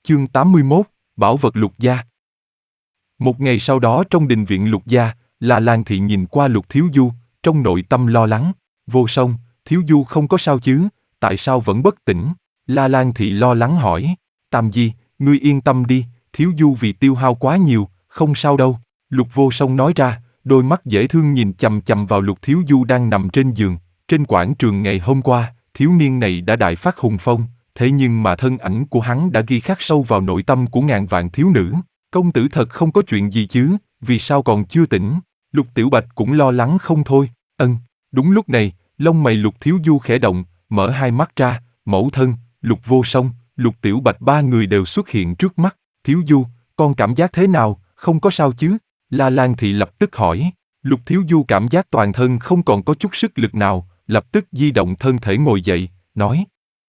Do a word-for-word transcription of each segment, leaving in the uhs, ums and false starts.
Chương tám mươi mốt, Bảo vật Lục Gia. Một ngày sau đó trong đình viện Lục Gia, La Lan Thị nhìn qua Lục Thiếu Du, trong nội tâm lo lắng. Vô Song, Thiếu Du không có sao chứ, tại sao vẫn bất tỉnh? La Lan Thị lo lắng hỏi. Tam Di, ngươi yên tâm đi, Thiếu Du vì tiêu hao quá nhiều, không sao đâu. Lục Vô Song nói ra, đôi mắt dễ thương nhìn chằm chằm vào Lục Thiếu Du đang nằm trên giường. Trên quảng trường ngày hôm qua, thiếu niên này đã đại phát hùng phong, thế nhưng mà thân ảnh của hắn đã ghi khắc sâu vào nội tâm của ngàn vạn thiếu nữ. Công tử thật không có chuyện gì chứ, vì sao còn chưa tỉnh? Lục Tiểu Bạch cũng lo lắng không thôi. Ân, đúng lúc này, lông mày Lục Thiếu Du khẽ động, mở hai mắt ra, mẫu thân, Lục Vô Song, Lục Tiểu Bạch ba người đều xuất hiện trước mắt. Thiếu Du, con cảm giác thế nào, không có sao chứ? La Lan Thị lập tức hỏi. Lục Thiếu Du cảm giác toàn thân không còn có chút sức lực nào, lập tức di động thân thể ngồi dậy, nói.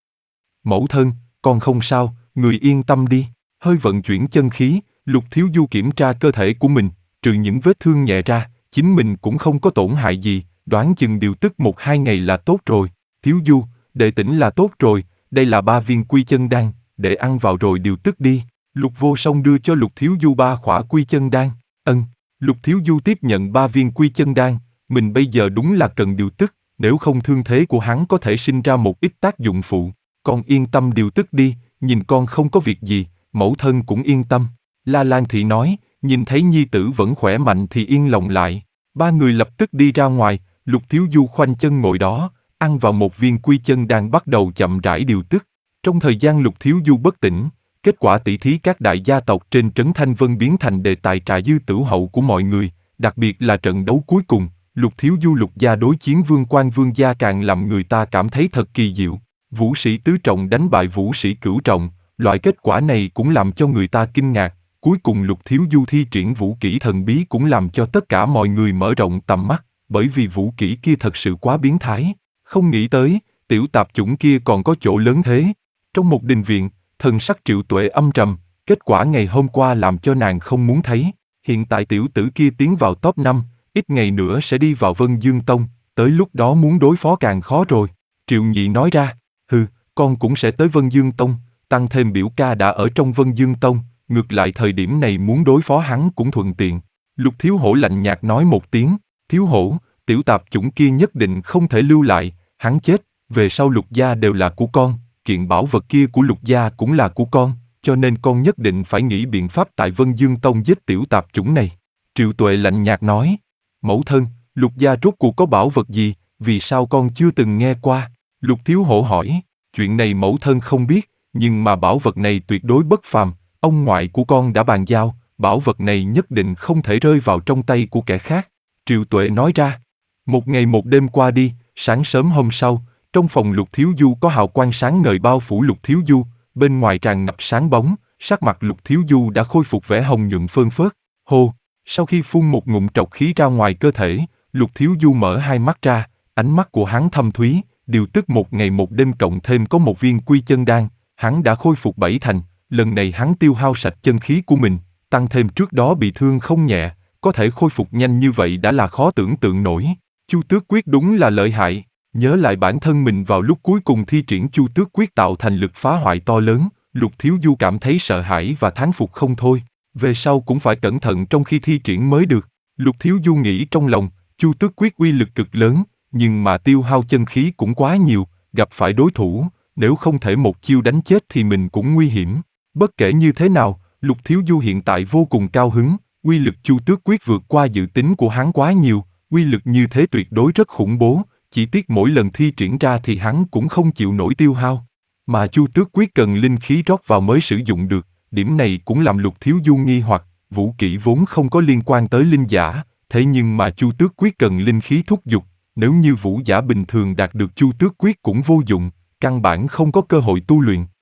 Mẫu thân, con không sao, người yên tâm đi. Hơi vận chuyển chân khí, Lục Thiếu Du kiểm tra cơ thể của mình, trừ những vết thương nhẹ ra, chính mình cũng không có tổn hại gì, đoán chừng điều tức một hai ngày là tốt rồi. Thiếu Du, đệ tỉnh là tốt rồi, đây là ba viên quy chân đan, để ăn vào rồi điều tức đi. Lục Vô Song đưa cho Lục Thiếu Du ba khỏa quy chân đan. Ân, Lục Thiếu Du tiếp nhận ba viên quy chân đan, mình bây giờ đúng là cần điều tức, nếu không thương thế của hắn có thể sinh ra một ít tác dụng phụ. Con yên tâm điều tức đi, nhìn con không có việc gì, mẫu thân cũng yên tâm. La Lan Thị nói, nhìn thấy nhi tử vẫn khỏe mạnh thì yên lòng lại. Ba người lập tức đi ra ngoài, Lục Thiếu Du khoanh chân ngồi đó, ăn vào một viên quy chân đan bắt đầu chậm rãi điều tức. Trong thời gian Lục Thiếu Du bất tỉnh, kết quả tỷ thí các đại gia tộc trên trấn Thanh Vân biến thành đề tài trà dư tửu hậu của mọi người, đặc biệt là trận đấu cuối cùng, Lục Thiếu Du Lục gia đối chiến Vương Quan Vương gia càng làm người ta cảm thấy thật kỳ diệu. Vũ sĩ tứ trọng đánh bại vũ sĩ cửu trọng, loại kết quả này cũng làm cho người ta kinh ngạc. Cuối cùng Lục Thiếu Du thi triển vũ kỹ thần bí cũng làm cho tất cả mọi người mở rộng tầm mắt, bởi vì vũ kỹ kia thật sự quá biến thái. Không nghĩ tới, tiểu tạp chủng kia còn có chỗ lớn thế. Trong một đình viện, thần sắc Triệu Tuệ âm trầm, kết quả ngày hôm qua làm cho nàng không muốn thấy. Hiện tại tiểu tử kia tiến vào top năm, ít ngày nữa sẽ đi vào Vân Dương Tông, tới lúc đó muốn đối phó càng khó rồi. Triệu Nhị nói ra, hừ, con cũng sẽ tới Vân Dương Tông, tăng thêm biểu ca đã ở trong Vân Dương Tông, ngược lại thời điểm này muốn đối phó hắn cũng thuận tiện. Lục Thiếu Hổ lạnh nhạt nói một tiếng, Thiếu Hổ, tiểu tạp chủng kia nhất định không thể lưu lại, hắn chết, về sau Lục gia đều là của con, kiện bảo vật kia của Lục gia cũng là của con, cho nên con nhất định phải nghĩ biện pháp tại Vân Dương Tông giết tiểu tạp chủng này. Triệu Tuệ lạnh nhạt nói, mẫu thân, Lục gia rốt cuộc có bảo vật gì, vì sao con chưa từng nghe qua? Lục Thiếu Hổ hỏi, chuyện này mẫu thân không biết, nhưng mà bảo vật này tuyệt đối bất phàm, ông ngoại của con đã bàn giao, bảo vật này nhất định không thể rơi vào trong tay của kẻ khác. Triệu Tuệ nói ra, một ngày một đêm qua đi, sáng sớm hôm sau, trong phòng Lục Thiếu Du có hào quang sáng ngời bao phủ Lục Thiếu Du, bên ngoài tràn ngập sáng bóng, sắc mặt Lục Thiếu Du đã khôi phục vẻ hồng nhuận phơn phớt. Hô, sau khi phun một ngụm trọc khí ra ngoài cơ thể, Lục Thiếu Du mở hai mắt ra, ánh mắt của hắn thâm thúy, điều tức một ngày một đêm cộng thêm có một viên quy chân đan, hắn đã khôi phục bảy thành, lần này hắn tiêu hao sạch chân khí của mình, tăng thêm trước đó bị thương không nhẹ, có thể khôi phục nhanh như vậy đã là khó tưởng tượng nổi. Chu Tước Quyết đúng là lợi hại, nhớ lại bản thân mình vào lúc cuối cùng thi triển Chu Tước Quyết tạo thành lực phá hoại to lớn, Lục Thiếu Du cảm thấy sợ hãi và thán phục không thôi, về sau cũng phải cẩn thận trong khi thi triển mới được. Lục Thiếu Du nghĩ trong lòng, Chu Tước Quyết uy lực cực lớn, nhưng mà tiêu hao chân khí cũng quá nhiều, gặp phải đối thủ, nếu không thể một chiêu đánh chết thì mình cũng nguy hiểm. Bất kể như thế nào, Lục Thiếu Du hiện tại vô cùng cao hứng, uy lực Chu Tước Quyết vượt qua dự tính của hắn quá nhiều, uy lực như thế tuyệt đối rất khủng bố, chỉ tiếc mỗi lần thi triển ra thì hắn cũng không chịu nổi tiêu hao. Mà Chu Tước Quyết cần linh khí rót vào mới sử dụng được, điểm này cũng làm Lục Thiếu Du nghi hoặc, vũ kỹ vốn không có liên quan tới linh giả, thế nhưng mà Chu Tước Quyết cần linh khí thúc giục, nếu như vũ giả bình thường đạt được Chu Tước Quyết cũng vô dụng, căn bản không có cơ hội tu luyện.